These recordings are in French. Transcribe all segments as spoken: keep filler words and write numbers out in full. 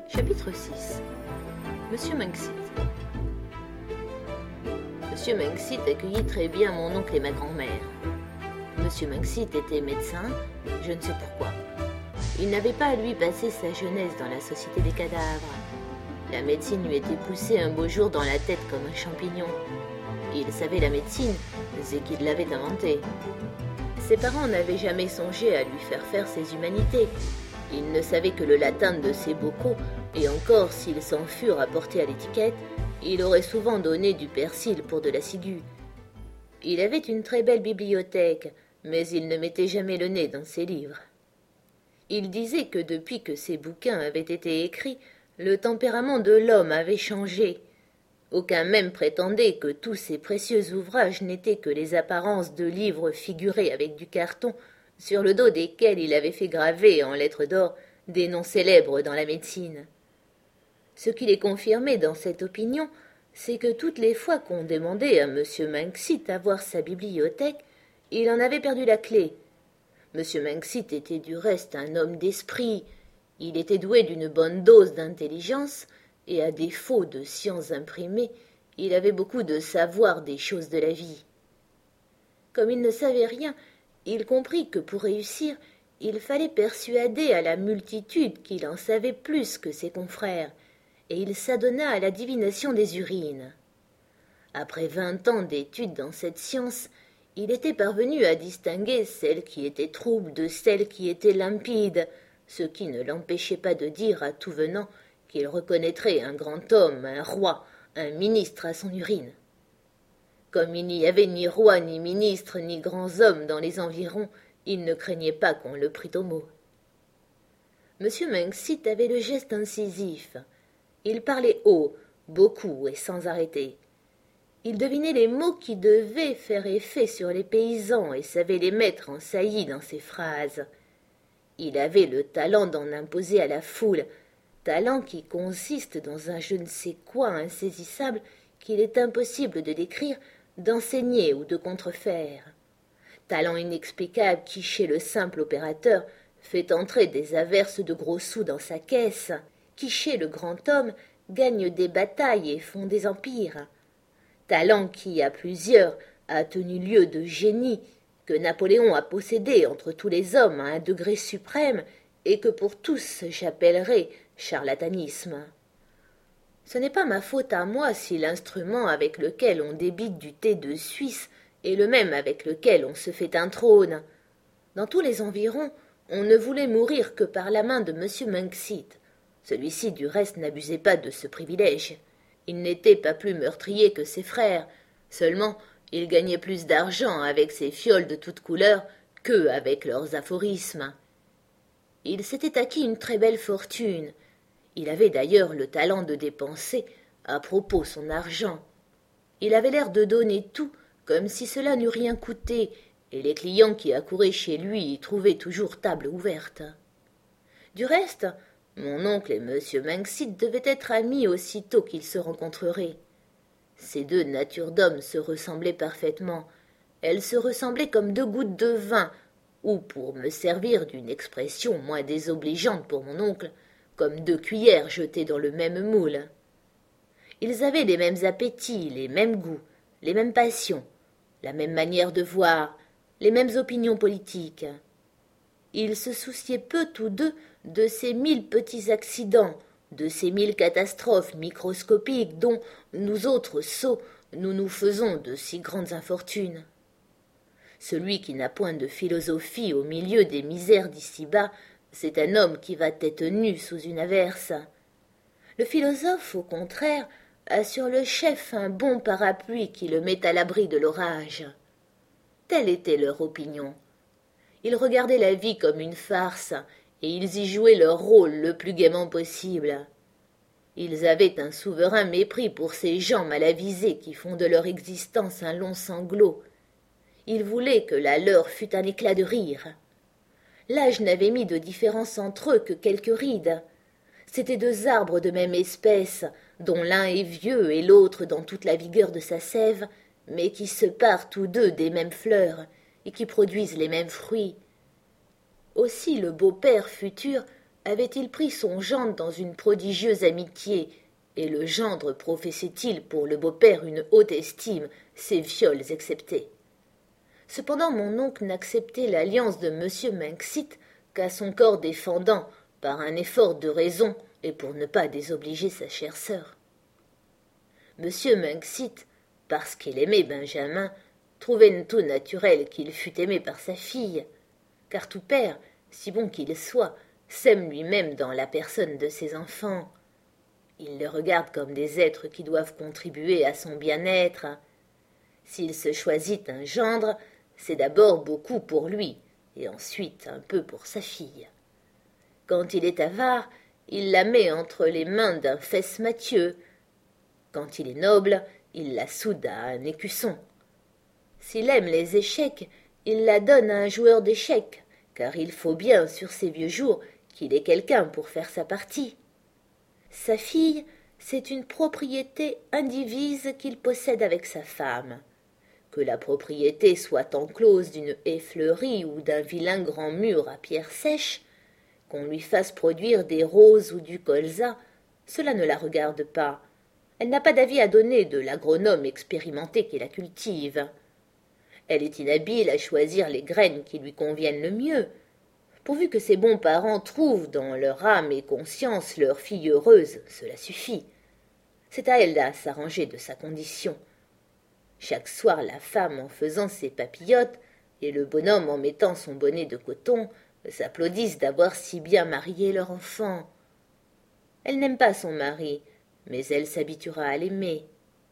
Chapitre six. Monsieur Manxit. Monsieur Manxit accueillit très bien mon oncle et ma grand-mère. Monsieur Manxit était médecin, je ne sais pourquoi. Il n'avait pas, lui, passé sa jeunesse dans la société des cadavres. La médecine lui était poussée un beau jour dans la tête comme un champignon. Il savait la médecine, c'est qu'il l'avait inventée. Ses parents n'avaient jamais songé à lui faire faire ses humanités. Ils ne savaient que le latin de ses bocaux, et encore s'ils s'en furent apportés à l'étiquette, il aurait souvent donné du persil pour de la ciguë. Il avait une très belle bibliothèque, mais il ne mettait jamais le nez dans ses livres. Il disait que depuis que ses bouquins avaient été écrits, le tempérament de l'homme avait changé. Aucun même prétendait que tous ces précieux ouvrages n'étaient que les apparences de livres figurés avec du carton, sur le dos desquels il avait fait graver en lettres d'or des noms célèbres dans la médecine. Ce qui les confirmait dans cette opinion, c'est que toutes les fois qu'on demandait à M. Manxit à voir sa bibliothèque, il en avait perdu la clé. M. Manxit était du reste un homme d'esprit, il était doué d'une bonne dose d'intelligence, et à défaut de sciences imprimées, il avait beaucoup de savoir des choses de la vie. Comme il ne savait rien, il comprit que pour réussir, il fallait persuader à la multitude qu'il en savait plus que ses confrères, et il s'adonna à la divination des urines. Après vingt ans d'études dans cette science, il était parvenu à distinguer celles qui étaient troubles de celles qui étaient limpides, ce qui ne l'empêchait pas de dire à tout venant qu'il reconnaîtrait un grand homme, un roi, un ministre à son urine. Comme il n'y avait ni roi, ni ministre, ni grands hommes dans les environs, il ne craignait pas qu'on le prît au mot. M. Manxit avait le geste incisif. Il parlait haut, beaucoup et sans arrêter. Il devinait les mots qui devaient faire effet sur les paysans et savait les mettre en saillie dans ses phrases. Il avait le talent d'en imposer à la foule, talent qui consiste dans un je ne sais quoi insaisissable qu'il est impossible de décrire, d'enseigner ou de contrefaire. Talent inexplicable qui, chez le simple opérateur, fait entrer des averses de gros sous dans sa caisse, qui, chez le grand homme, gagne des batailles et fond des empires. Talent qui, à plusieurs, a tenu lieu de génie, que Napoléon a possédé entre tous les hommes à un degré suprême, et que pour tous j'appellerai charlatanisme. Ce n'est pas ma faute à moi si l'instrument avec lequel on débite du thé de Suisse est le même avec lequel on se fait un trône. Dans tous les environs, on ne voulait mourir que par la main de M. Manxit. Celui-ci, du reste, n'abusait pas de ce privilège. Il n'était pas plus meurtrier que ses frères. Seulement, il gagnait plus d'argent avec ses fioles de toutes couleurs qu'eux avec leurs aphorismes. Il s'était acquis une très belle fortune. Il avait d'ailleurs le talent de dépenser à propos son argent. Il avait l'air de donner tout, comme si cela n'eût rien coûté, et les clients qui accouraient chez lui y trouvaient toujours table ouverte. Du reste, mon oncle et M. Manxit devaient être amis aussitôt qu'ils se rencontreraient. Ces deux natures d'hommes se ressemblaient parfaitement. Elles se ressemblaient comme deux gouttes de vin, ou, pour me servir d'une expression moins désobligeante pour mon oncle, comme deux cuillères jetées dans le même moule. Ils avaient les mêmes appétits, les mêmes goûts, les mêmes passions, la même manière de voir, les mêmes opinions politiques. Ils se souciaient peu tous deux de ces mille petits accidents, de ces mille catastrophes microscopiques dont, nous autres sots, nous nous faisons de si grandes infortunes. Celui qui n'a point de philosophie au milieu des misères d'ici-bas, c'est un homme qui va tête nue sous une averse. Le philosophe, au contraire, a sur le chef un bon parapluie qui le met à l'abri de l'orage. Telle était leur opinion. Ils regardaient la vie comme une farce, et ils y jouaient leur rôle le plus gaiement possible. Ils avaient un souverain mépris pour ces gens mal avisés qui font de leur existence un long sanglot. Ils voulaient que la leur fût un éclat de rire. L'âge n'avait mis de différence entre eux que quelques rides. C'étaient deux arbres de même espèce, dont l'un est vieux et l'autre dans toute la vigueur de sa sève, mais qui se parent tous deux des mêmes fleurs et qui produisent les mêmes fruits. Aussi le beau-père futur avait-il pris son gendre dans une prodigieuse amitié, et le gendre professait-il pour le beau-père une haute estime, ses viols exceptés. Cependant mon oncle n'acceptait l'alliance de monsieur Minxit qu'à son corps défendant, par un effort de raison, et pour ne pas désobliger sa chère sœur. Monsieur Minxit, parce qu'il aimait Benjamin, trouvait tout naturel qu'il fût aimé par sa fille, car tout père, si bon qu'il soit, s'aime lui-même dans la personne de ses enfants. Il les regarde comme des êtres qui doivent contribuer à son bien-être. S'il se choisit un gendre, c'est d'abord beaucoup pour lui, et ensuite un peu pour sa fille. Quand il est avare, il la met entre les mains d'un fesse Mathieu. Quand il est noble, il la soude à un écusson. S'il aime les échecs, il la donne à un joueur d'échecs, car il faut bien, sur ses vieux jours, qu'il ait quelqu'un pour faire sa partie. Sa fille, c'est une propriété indivise qu'il possède avec sa femme. Que la propriété soit enclose d'une haie fleurie ou d'un vilain grand mur à pierre sèche, qu'on lui fasse produire des roses ou du colza, cela ne la regarde pas. Elle n'a pas d'avis à donner de l'agronome expérimenté qui la cultive. Elle est inhabile à choisir les graines qui lui conviennent le mieux. Pourvu que ses bons parents trouvent dans leur âme et conscience leur fille heureuse, cela suffit. C'est à elle à s'arranger de sa condition. Chaque soir, la femme, en faisant ses papillotes, et le bonhomme, en mettant son bonnet de coton, s'applaudissent d'avoir si bien marié leur enfant. Elle n'aime pas son mari, mais elle s'habituera à l'aimer.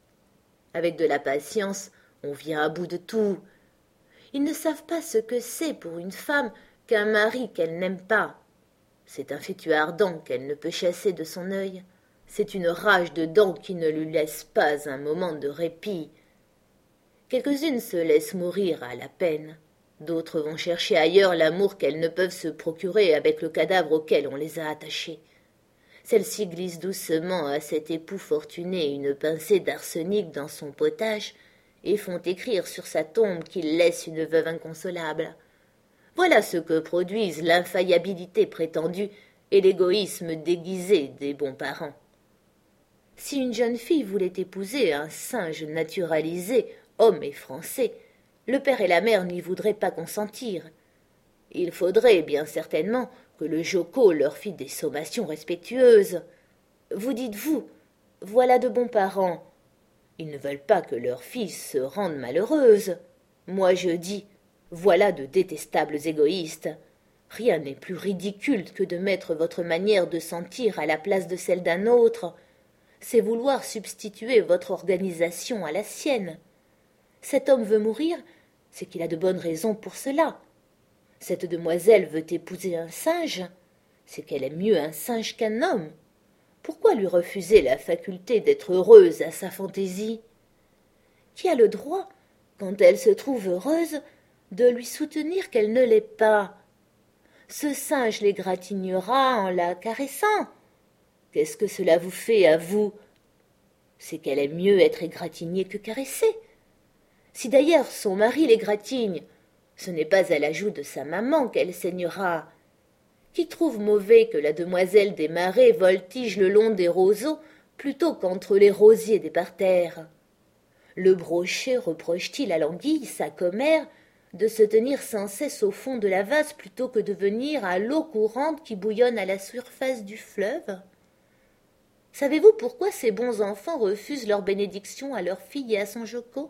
Avec de la patience, on vient à bout de tout. Ils ne savent pas ce que c'est pour une femme qu'un mari qu'elle n'aime pas. C'est un fétu ardent qu'elle ne peut chasser de son œil. C'est une rage de dents qui ne lui laisse pas un moment de répit. Quelques-unes se laissent mourir à la peine. D'autres vont chercher ailleurs l'amour qu'elles ne peuvent se procurer avec le cadavre auquel on les a attachées. Celle-ci glisse doucement à cet époux fortuné une pincée d'arsenic dans son potage et font écrire sur sa tombe qu'il laisse une veuve inconsolable. Voilà ce que produisent l'infaillibilité prétendue et l'égoïsme déguisé des bons parents. Si une jeune fille voulait épouser un singe naturalisé, homme et français, le père et la mère n'y voudraient pas consentir. Il faudrait, bien certainement, que le joco leur fît des sommations respectueuses. Vous dites-vous, voilà de bons parents. Ils ne veulent pas que leur fille se rende malheureuse. Moi je dis, voilà de détestables égoïstes. Rien n'est plus ridicule que de mettre votre manière de sentir à la place de celle d'un autre. C'est vouloir substituer votre organisation à la sienne. Cet homme veut mourir, c'est qu'il a de bonnes raisons pour cela. Cette demoiselle veut épouser un singe, c'est qu'elle aime mieux un singe qu'un homme. Pourquoi lui refuser la faculté d'être heureuse à sa fantaisie? Qui a le droit, quand elle se trouve heureuse, de lui soutenir qu'elle ne l'est pas? Ce singe l'égratignera en la caressant. Qu'est-ce que cela vous fait à vous? C'est qu'elle aime mieux être égratignée que caressée. Si d'ailleurs son mari l'égratigne, ce n'est pas à la joue de sa maman qu'elle saignera. Qui trouve mauvais que la demoiselle des marais voltige le long des roseaux plutôt qu'entre les rosiers des parterres? Le brochet reproche-t-il à l'anguille, sa commère, de se tenir sans cesse au fond de la vase plutôt que de venir à l'eau courante qui bouillonne à la surface du fleuve? Savez-vous pourquoi ces bons enfants refusent leur bénédiction à leur fille et à son joco?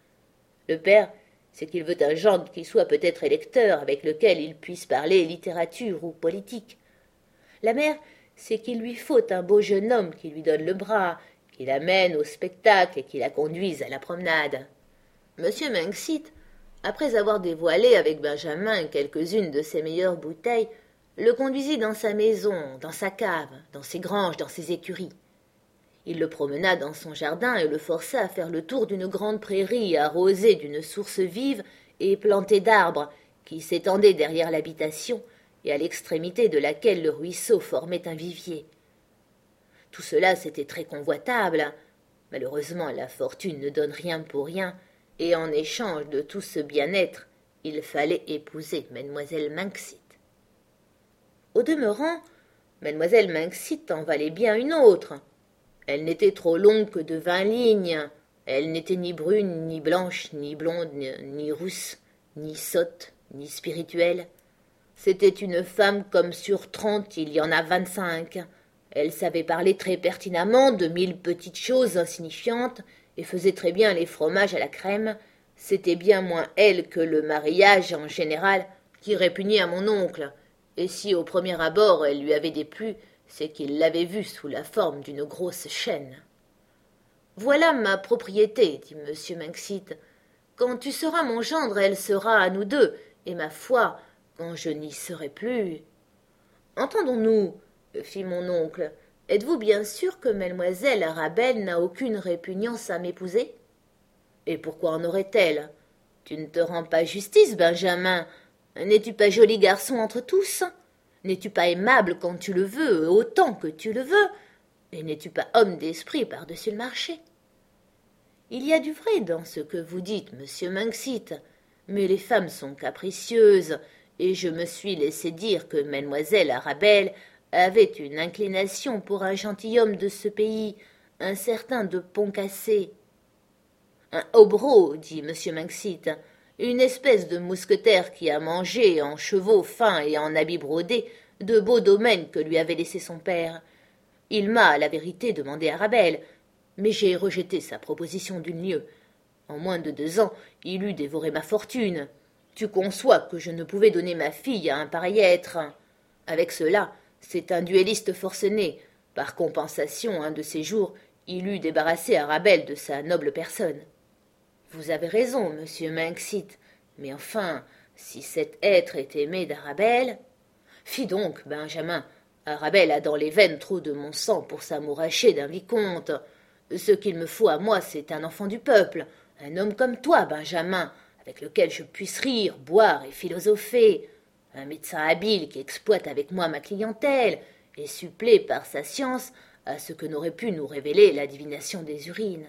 Le père, c'est qu'il veut un gendre qui soit peut-être électeur, avec lequel il puisse parler littérature ou politique. La mère, c'est qu'il lui faut un beau jeune homme qui lui donne le bras, qui l'amène au spectacle et qui la conduise à la promenade. Monsieur Minxit, après avoir dévoilé avec Benjamin quelques-unes de ses meilleures bouteilles, le conduisit dans sa maison, dans sa cave, dans ses granges, dans ses écuries. Il le promena dans son jardin et le força à faire le tour d'une grande prairie arrosée d'une source vive et plantée d'arbres qui s'étendait derrière l'habitation et à l'extrémité de laquelle le ruisseau formait un vivier. Tout cela, c'était très convoitable. Malheureusement, la fortune ne donne rien pour rien, et en échange de tout ce bien-être, il fallait épouser mademoiselle Minxit. Au demeurant, Mademoiselle Minxit en valait bien une autre. Elle n'était trop longue que de vingt lignes. Elle n'était ni brune, ni blanche, ni blonde, ni, ni rousse, ni sotte, ni spirituelle. C'était une femme comme sur trente, il y en a vingt-cinq. Elle savait parler très pertinemment de mille petites choses insignifiantes et faisait très bien les fromages à la crème. C'était bien moins elle que le mariage en général qui répugnait à mon oncle. Et si au premier abord elle lui avait déplu, c'est qu'il l'avait vue sous la forme d'une grosse chaîne. « Voilà ma propriété, dit M. Minxit. Quand tu seras mon gendre, elle sera à nous deux, et ma foi, quand je n'y serai plus. »« Entendons-nous, fit mon oncle, êtes-vous bien sûr que mademoiselle Arabelle n'a aucune répugnance à m'épouser ? Et pourquoi en aurait-elle ? Tu ne te rends pas justice, Benjamin. N'es-tu pas joli garçon entre tous ? N'es-tu pas aimable quand tu le veux, autant que tu le veux ? Et n'es-tu pas homme d'esprit par-dessus le marché ? Il y a du vrai dans ce que vous dites, monsieur Minxit, mais les femmes sont capricieuses, et je me suis laissé dire que mademoiselle Arabelle avait une inclination pour un gentilhomme de ce pays, un certain de Pontcassé. Un hobereau, dit monsieur Minxit, une espèce de mousquetaire qui a mangé en chevaux fins et en habits brodés de beaux domaines que lui avait laissés son père. Il m'a, à la vérité, demandé Arabelle, mais j'ai rejeté sa proposition d'une lieue. En moins de deux ans, il eût dévoré ma fortune. Tu conçois que je ne pouvais donner ma fille à un pareil être. Avec cela, c'est un duelliste forcené. Par compensation, un de ces jours, il eût débarrassé Arabelle de sa noble personne. Vous avez raison, monsieur Minxit, mais enfin, si cet être est aimé d'Arabelle... Fi donc, Benjamin, Arabelle a dans les veines trop de mon sang pour s'amouracher d'un vicomte. Ce qu'il me faut à moi, c'est un enfant du peuple, un homme comme toi, Benjamin, avec lequel je puisse rire, boire et philosopher, un médecin habile qui exploite avec moi ma clientèle et supplée par sa science à ce que n'aurait pu nous révéler la divination des urines.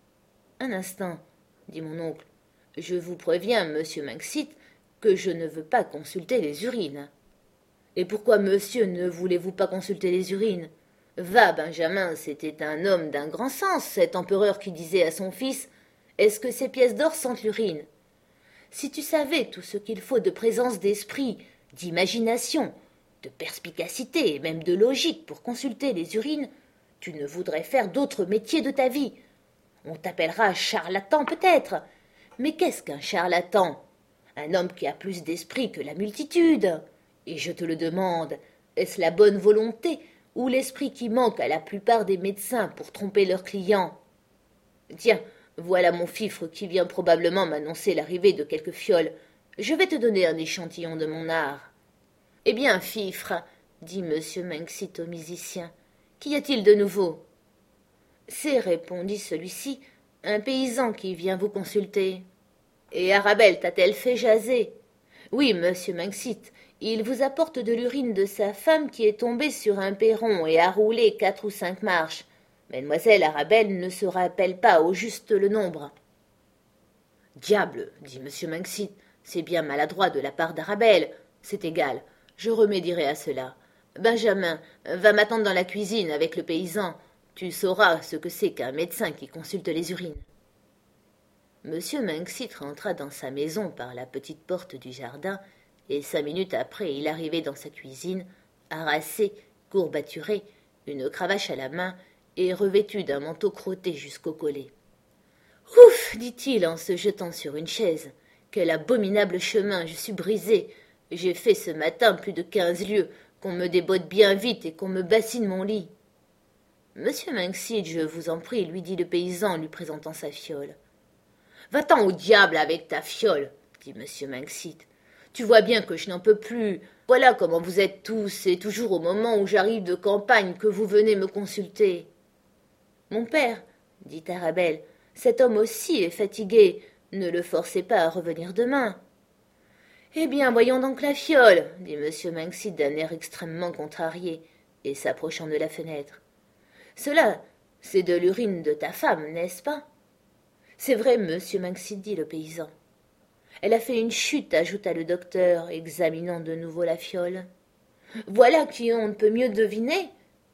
Un instant, dit mon oncle, je vous préviens, monsieur Minxit, que je ne veux pas consulter les urines. Et pourquoi, monsieur, ne voulez-vous pas consulter les urines ? Va, Benjamin, c'était un homme d'un grand sens, cet empereur qui disait à son fils « Est-ce que ces pièces d'or sentent l'urine ?» Si tu savais tout ce qu'il faut de présence d'esprit, d'imagination, de perspicacité et même de logique pour consulter les urines, tu ne voudrais faire d'autre métier de ta vie. On t'appellera charlatan peut-être, mais qu'est-ce qu'un charlatan ? Un homme qui a plus d'esprit que la multitude. Et je te le demande, est-ce la bonne volonté ou l'esprit qui manque à la plupart des médecins pour tromper leurs clients ? Tiens, voilà mon fifre qui vient probablement m'annoncer l'arrivée de quelques fioles. Je vais te donner un échantillon de mon art. Eh bien, fifre, dit monsieur Minxit au musicien, qu'y a-t-il de nouveau ? C'est, répondit celui-ci, un paysan qui vient vous consulter. Et Arabelle t'a-t-elle fait jaser ? Oui, monsieur Minxit, il vous apporte de l'urine de sa femme qui est tombée sur un perron et a roulé quatre ou cinq marches. Mademoiselle Arabelle ne se rappelle pas au juste le nombre. Diable, dit monsieur Minxit, c'est bien maladroit de la part d'Arabelle. C'est égal, je remédierai à cela. Benjamin, va m'attendre dans la cuisine avec le paysan. Tu sauras ce que c'est qu'un médecin qui consulte les urines. Monsieur Minxit rentra dans sa maison par la petite porte du jardin, et cinq minutes après il arrivait dans sa cuisine, harassé, courbaturé, une cravache à la main, et revêtu d'un manteau crotté jusqu'au collet. « Ouf !» dit-il en se jetant sur une chaise. « Quel abominable chemin, je suis brisé. J'ai fait ce matin plus de quinze lieues, qu'on me débotte bien vite et qu'on me bassine mon lit. »« Monsieur Minxit, je vous en prie, lui dit le paysan en lui présentant sa fiole. »« Va-t'en au diable avec ta fiole, dit monsieur Minxit. Tu vois bien que je n'en peux plus. Voilà comment vous êtes tous, et toujours au moment où j'arrive de campagne que vous venez me consulter. »« Mon père, dit Arabelle, cet homme aussi est fatigué. Ne le forcez pas à revenir demain. »« Eh bien, voyons donc la fiole, dit monsieur Minxit d'un air extrêmement contrarié, et s'approchant de la fenêtre. Cela, c'est de l'urine de ta femme, n'est-ce pas ? C'est vrai, monsieur Minxit, dit le paysan. Elle a fait une chute, ajouta le docteur, examinant de nouveau la fiole. Voilà qui on ne peut mieux deviner.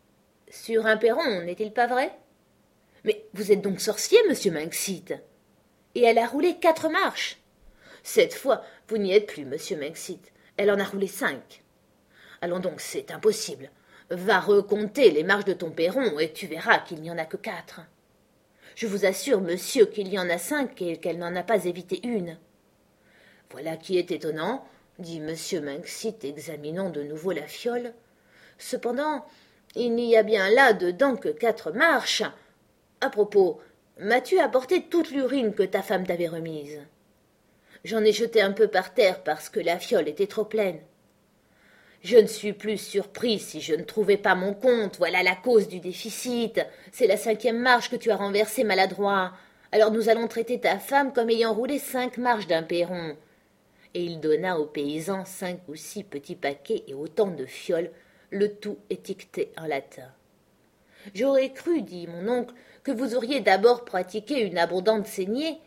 Sur un perron, n'est-il pas vrai? Mais vous êtes donc sorcier, monsieur Manxit. Et elle a roulé quatre marches. Cette fois, vous n'y êtes plus, monsieur Manxit. Elle en a roulé cinq. Allons donc, c'est impossible. Va recompter les marches de ton perron et tu verras qu'il n'y en a que quatre. Je vous assure, monsieur, qu'il y en a cinq et qu'elle n'en a pas évité une. Voilà qui est étonnant, dit monsieur Manxit, examinant de nouveau la fiole. Cependant, il n'y a bien là dedans que quatre marches. À propos, m'as-tu apporté toute l'urine que ta femme t'avait remise? J'en ai jeté un peu par terre parce que la fiole était trop pleine. Je ne suis plus surpris si je ne trouvais pas mon compte, voilà la cause du déficit. C'est la cinquième marche que tu as renversée, maladroit. Alors nous allons traiter ta femme comme ayant roulé cinq marches d'un perron. Et il donna au paysan cinq ou six petits paquets et autant de fioles, le tout étiqueté en latin. J'aurais cru, dit mon oncle, que vous auriez d'abord pratiqué une abondante saignée.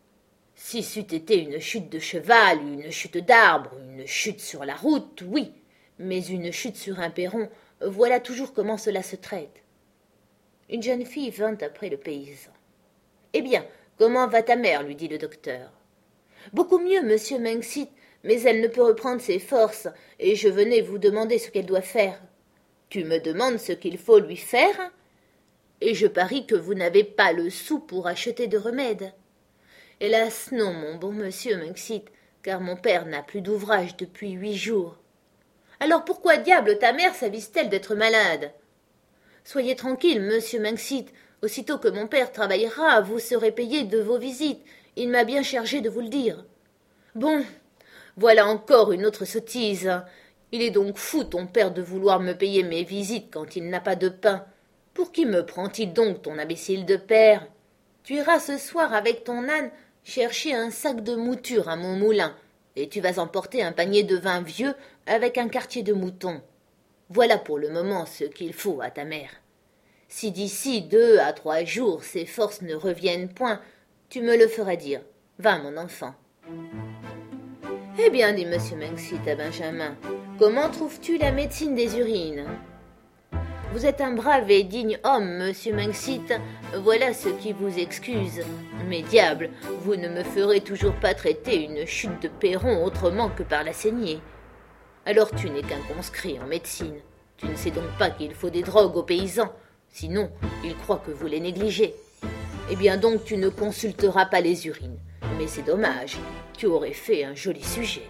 Si c'eût été une chute de cheval, une chute d'arbre, une chute sur la route, oui, mais une chute sur un perron, voilà toujours comment cela se traite. Une jeune fille vint après le paysan. « Eh bien, comment va ta mère ?» lui dit le docteur. « Beaucoup mieux, monsieur Manxit, mais elle ne peut reprendre ses forces, et je venais vous demander ce qu'elle doit faire. »« Tu me demandes ce qu'il faut lui faire ? Et je parie que vous n'avez pas le sou pour acheter de remède. »« Hélas, non, mon bon monsieur Manxit, car mon père n'a plus d'ouvrage depuis huit jours. »« Alors pourquoi diable ta mère s'avise-t-elle d'être malade ? » ?»« Soyez tranquille, monsieur Manxit, aussitôt que mon père travaillera, vous serez payé de vos visites. Il m'a bien chargé de vous le dire. »« Bon, voilà encore une autre sottise. Il est donc fou, ton père, de vouloir me payer mes visites quand il n'a pas de pain. Pour qui me prend-il donc, ton imbécile de père ? Tu iras ce soir avec ton âne chercher un sac de mouture à mon moulin, et tu vas emporter un panier de vin vieux avec un quartier de mouton. Voilà pour le moment ce qu'il faut à ta mère. Si d'ici deux à trois jours ses forces ne reviennent point, tu me le feras dire. Va, mon enfant. »« Eh bien, dit monsieur Manxit à Benjamin, comment trouves-tu la médecine des urines ? » ?»« Vous êtes un brave et digne homme, monsieur Manxit, voilà ce qui vous excuse. Mais diable, vous ne me ferez toujours pas traiter une chute de perron autrement que par la saignée. Alors tu n'es qu'un conscrit en médecine. Tu ne sais donc pas qu'il faut des drogues aux paysans, sinon ils croient que vous les négligez. Eh bien donc tu ne consulteras pas les urines. Mais c'est dommage, tu aurais fait un joli sujet.